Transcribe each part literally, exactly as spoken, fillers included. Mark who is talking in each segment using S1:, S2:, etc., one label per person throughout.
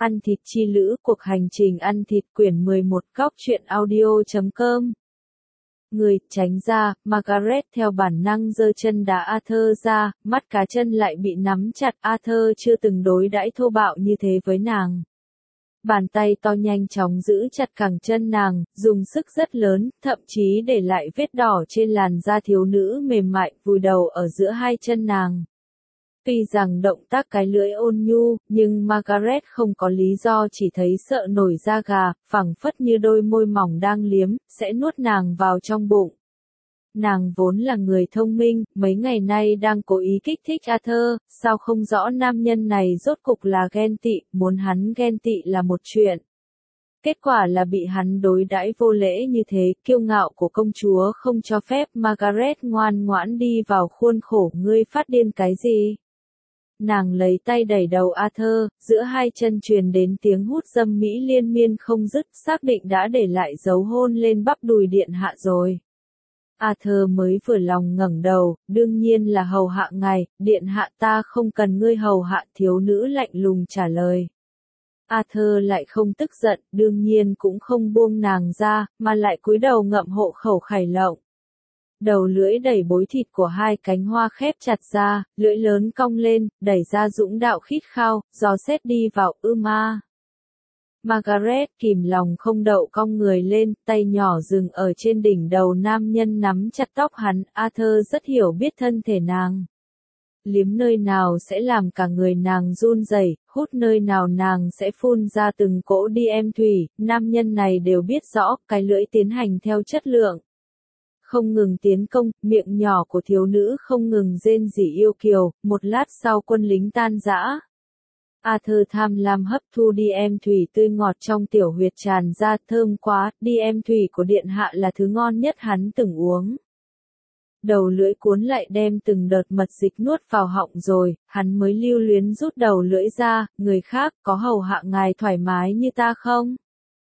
S1: Ăn thịt chi lữ, cuộc hành trình ăn thịt quyển mười một góc truyện audio chấm com. Người, tránh ra, Margaret theo bản năng giơ chân đá Arthur ra, mắt cá chân lại bị nắm chặt. Arthur chưa từng đối đãi thô bạo như thế với nàng. Bàn tay to nhanh chóng giữ chặt cẳng chân nàng, dùng sức rất lớn, thậm chí để lại vết đỏ trên làn da thiếu nữ mềm mại, vùi đầu ở giữa hai chân nàng. Tuy rằng động tác cái lưỡi ôn nhu, nhưng Margaret không có lý do chỉ thấy sợ nổi da gà, phẳng phất như đôi môi mỏng đang liếm, sẽ nuốt nàng vào trong bụng. Nàng vốn là người thông minh, mấy ngày nay đang cố ý kích thích Arthur, sao không rõ nam nhân này rốt cục là ghen tị, muốn hắn ghen tị là một chuyện. Kết quả là bị hắn đối đãi vô lễ như thế, kiêu ngạo của công chúa không cho phép. Margaret ngoan ngoãn đi vào khuôn khổ. Ngươi phát điên cái gì? Nàng lấy tay đẩy đầu Arthur, giữa hai chân truyền đến tiếng hút dâm mỹ liên miên không dứt, xác định đã để lại dấu hôn lên bắp đùi điện hạ rồi. Arthur mới vừa lòng ngẩng đầu, đương nhiên là hầu hạ ngài, điện hạ ta không cần ngươi hầu hạ, thiếu nữ lạnh lùng trả lời. Arthur lại không tức giận, đương nhiên cũng không buông nàng ra, mà lại cúi đầu ngậm hộ khẩu khải lộng. Đầu lưỡi đẩy bối thịt của hai cánh hoa khép chặt ra, lưỡi lớn cong lên, đẩy ra dũng đạo khít khao, gió sét đi vào, ư ma. Margaret kìm lòng không đậu cong người lên, tay nhỏ dừng ở trên đỉnh đầu nam nhân nắm chặt tóc hắn. Arthur rất hiểu biết thân thể nàng. Liếm nơi nào sẽ làm cả người nàng run rẩy, hút nơi nào nàng sẽ phun ra từng cỗ đi em thủy, nam nhân này đều biết rõ, cái lưỡi tiến hành theo chất lượng. Không ngừng tiến công, miệng nhỏ của thiếu nữ không ngừng rên rỉ yêu kiều, một lát sau quân lính tan rã. Arthur tham lam hấp thu đi em thủy tươi ngọt trong tiểu huyệt tràn ra, thơm quá, đi em thủy của điện hạ là thứ ngon nhất hắn từng uống. Đầu lưỡi cuốn lại đem từng đợt mật dịch nuốt vào họng rồi, hắn mới lưu luyến rút đầu lưỡi ra, người khác có hầu hạ ngài thoải mái như ta không?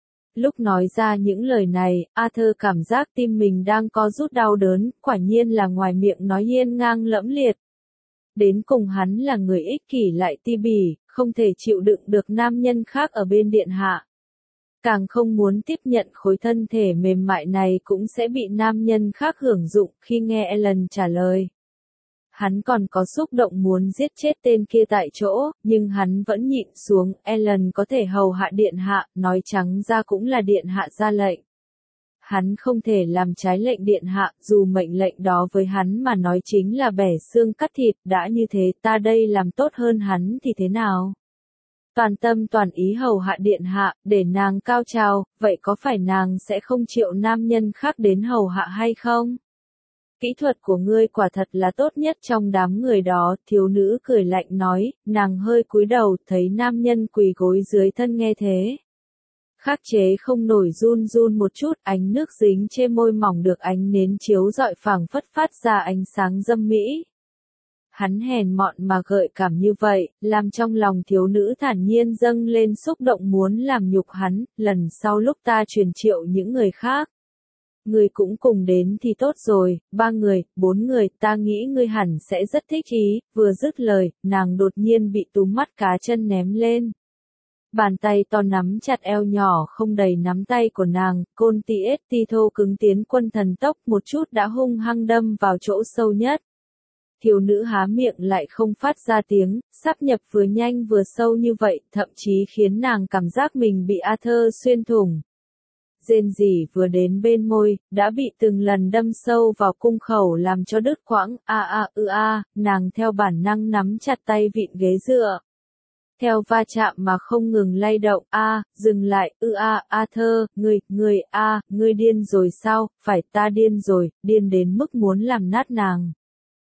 S1: Lúc nói ra những lời này, Arthur cảm giác tim mình đang co rút đau đớn, quả nhiên là ngoài miệng nói hiên ngang lẫm liệt. Đến cùng hắn là người ích kỷ lại ti bỉ, không thể chịu đựng được nam nhân khác ở bên điện hạ. Càng không muốn tiếp nhận khối thân thể mềm mại này cũng sẽ bị nam nhân khác hưởng dụng. Khi nghe Ellen trả lời, hắn còn có xúc động muốn giết chết tên kia tại chỗ, nhưng hắn vẫn nhịn xuống. Ellen có thể hầu hạ điện hạ, nói trắng ra cũng là điện hạ ra lệnh. Hắn không thể làm trái lệnh điện hạ, dù mệnh lệnh đó với hắn mà nói chính là bẻ xương cắt thịt. Đã như thế, ta đây làm tốt hơn hắn thì thế nào? Toàn tâm toàn ý hầu hạ điện hạ, để nàng cao trào, vậy có phải nàng sẽ không chịu nam nhân khác đến hầu hạ hay không? Kỹ thuật của ngươi quả thật là tốt nhất trong đám người đó, thiếu nữ cười lạnh nói, nàng hơi cúi đầu, thấy nam nhân quỳ gối dưới thân nghe thế. Khắc chế không nổi run run một chút, ánh nước dính trên môi mỏng được ánh nến chiếu rọi phảng phất phát ra ánh sáng dâm mỹ. Hắn hèn mọn mà gợi cảm như vậy, làm trong lòng thiếu nữ thản nhiên dâng lên xúc động muốn làm nhục hắn. Lần sau lúc ta truyền triệu những người khác, ngươi cũng cùng đến thì tốt rồi, ba người, bốn người, ta nghĩ ngươi hẳn sẽ rất thích ý. Vừa dứt lời, nàng đột nhiên bị túm mắt cá chân ném lên. Bàn tay to nắm chặt eo nhỏ không đầy nắm tay của nàng, côn ti ết ti thô cứng tiến quân thần tốc, một chút đã hung hăng đâm vào chỗ sâu nhất. Thiếu nữ há miệng lại không phát ra tiếng, sáp nhập vừa nhanh vừa sâu như vậy, thậm chí khiến nàng cảm giác mình bị Arthur xuyên thủng. Rên rỉ vừa đến bên môi, đã bị từng lần đâm sâu vào cung khẩu làm cho đứt quãng. A a ư a, nàng theo bản năng nắm chặt tay vịn ghế dựa. Theo va chạm mà không ngừng lay động. A, dừng lại, ư a, Arthur, ngươi, ngươi, a, ngươi điên rồi sao? Phải, ta điên rồi, điên đến mức muốn làm nát nàng.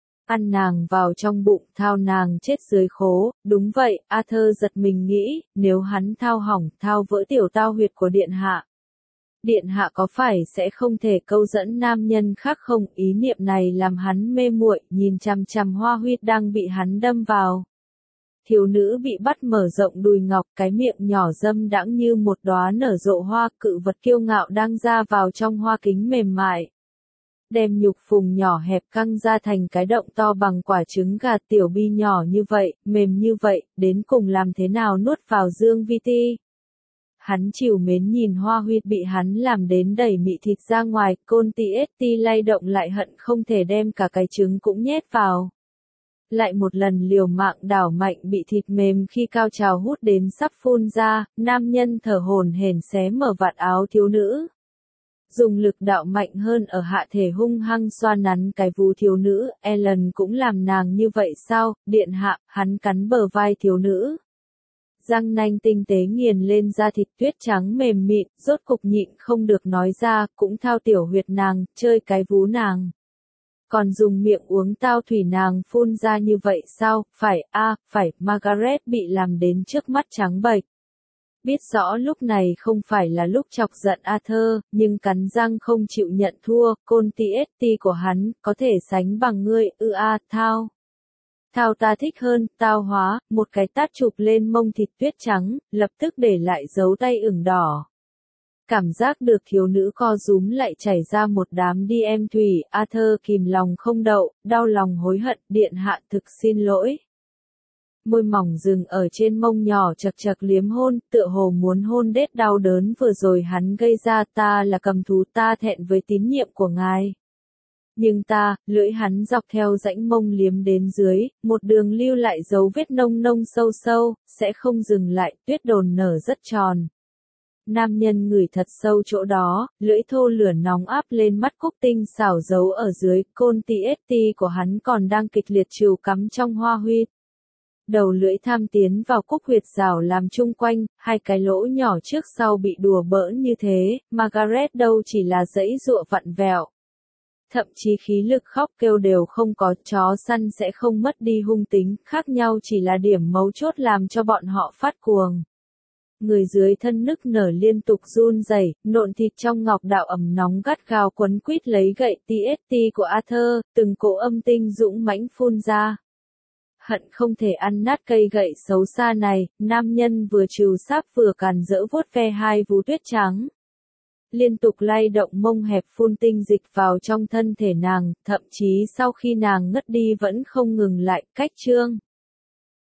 S1: Ăn nàng vào trong bụng, thao nàng chết dưới khố. Đúng vậy, Arthur giật mình nghĩ, nếu hắn thao hỏng, thao vỡ tiểu tao huyệt của điện hạ. Điện hạ có phải sẽ không thể câu dẫn nam nhân khác không? Ý niệm này làm hắn mê muội, nhìn chằm chằm hoa huyết đang bị hắn đâm vào. Thiếu nữ bị bắt mở rộng đùi ngọc, cái miệng nhỏ dâm đãng như một đóa nở rộ hoa, cự vật kiêu ngạo đang ra vào trong hoa kính mềm mại. Đem nhục phùng nhỏ hẹp căng ra thành cái động to bằng quả trứng gà, tiểu bi nhỏ như vậy, mềm như vậy, đến cùng làm thế nào nuốt vào Dương Vi Ti. Hắn trìu mến nhìn Hoa Huy bị hắn làm đến đẩy mị thịt ra ngoài, Côn Ti ét Ti lay động lại hận không thể đem cả cái trứng cũng nhét vào. Lại một lần liều mạng đảo mạnh bị thịt mềm khi cao trào hút đến sắp phun ra, nam nhân thở hổn hển xé mở vạt áo thiếu nữ. Dùng lực đạo mạnh hơn ở hạ thể hung hăng xoa nắn cái vú thiếu nữ, Ellen cũng làm nàng như vậy sao, điện hạ, hắn cắn bờ vai thiếu nữ. Răng nanh tinh tế nghiền lên da thịt tuyết trắng mềm mịn, rốt cục nhịn không được nói ra, cũng thao tiểu huyệt nàng, chơi cái vú nàng. Còn dùng miệng uống tao thủy nàng phun ra như vậy sao, phải, a à, phải, Margaret bị làm đến trước mắt trắng bệch. Biết rõ lúc này không phải là lúc chọc giận Arthur, nhưng cắn răng không chịu nhận thua, Côn Ti ét Ti của hắn, có thể sánh bằng ngươi, ư a, thao. Thao ta thích hơn, tao hóa, một cái tát chụp lên mông thịt tuyết trắng, lập tức để lại dấu tay ửng đỏ. Cảm giác được thiếu nữ co rúm lại chảy ra một đám đi em thủy, Arthur kìm lòng không đậu, đau lòng hối hận, điện hạ thực xin lỗi. Môi mỏng dừng ở trên mông nhỏ chật chật liếm hôn, tựa hồ muốn hôn đết đau đớn vừa rồi hắn gây ra, ta là cầm thú, ta thẹn với tín nhiệm của ngài. Nhưng ta, lưỡi hắn dọc theo rãnh mông liếm đến dưới, một đường lưu lại dấu vết nông nông sâu sâu, sẽ không dừng lại, tuyết đồn nở rất tròn. Nam nhân ngửi thật sâu chỗ đó, lưỡi thô lửa nóng áp lên mắt cúc tinh xảo giấu ở dưới, Côn Ti ét Ti của hắn còn đang kịch liệt trìu cắm trong Hoa Huy. Đầu lưỡi tham tiến vào cúc huyệt rào làm chung quanh, hai cái lỗ nhỏ trước sau bị đùa bỡn như thế, Margaret đâu chỉ là dãy dụa vặn vẹo. Thậm chí khí lực khóc kêu đều không có, chó săn sẽ không mất đi hung tính, khác nhau chỉ là điểm mấu chốt làm cho bọn họ phát cuồng. Người dưới thân nức nở liên tục run rẩy, nộn thịt trong ngọc đạo ẩm nóng gắt gao quấn quýt lấy gậy Ti ét Ti của Arthur, từng cỗ âm tinh dũng mãnh phun ra. Hận không thể ăn nát cây gậy xấu xa này, nam nhân vừa trừ sáp vừa càn rỡ vuốt ve hai vú tuyết trắng. Liên tục lay động mông hẹp phun tinh dịch vào trong thân thể nàng, thậm chí sau khi nàng ngất đi vẫn không ngừng lại, cách chương.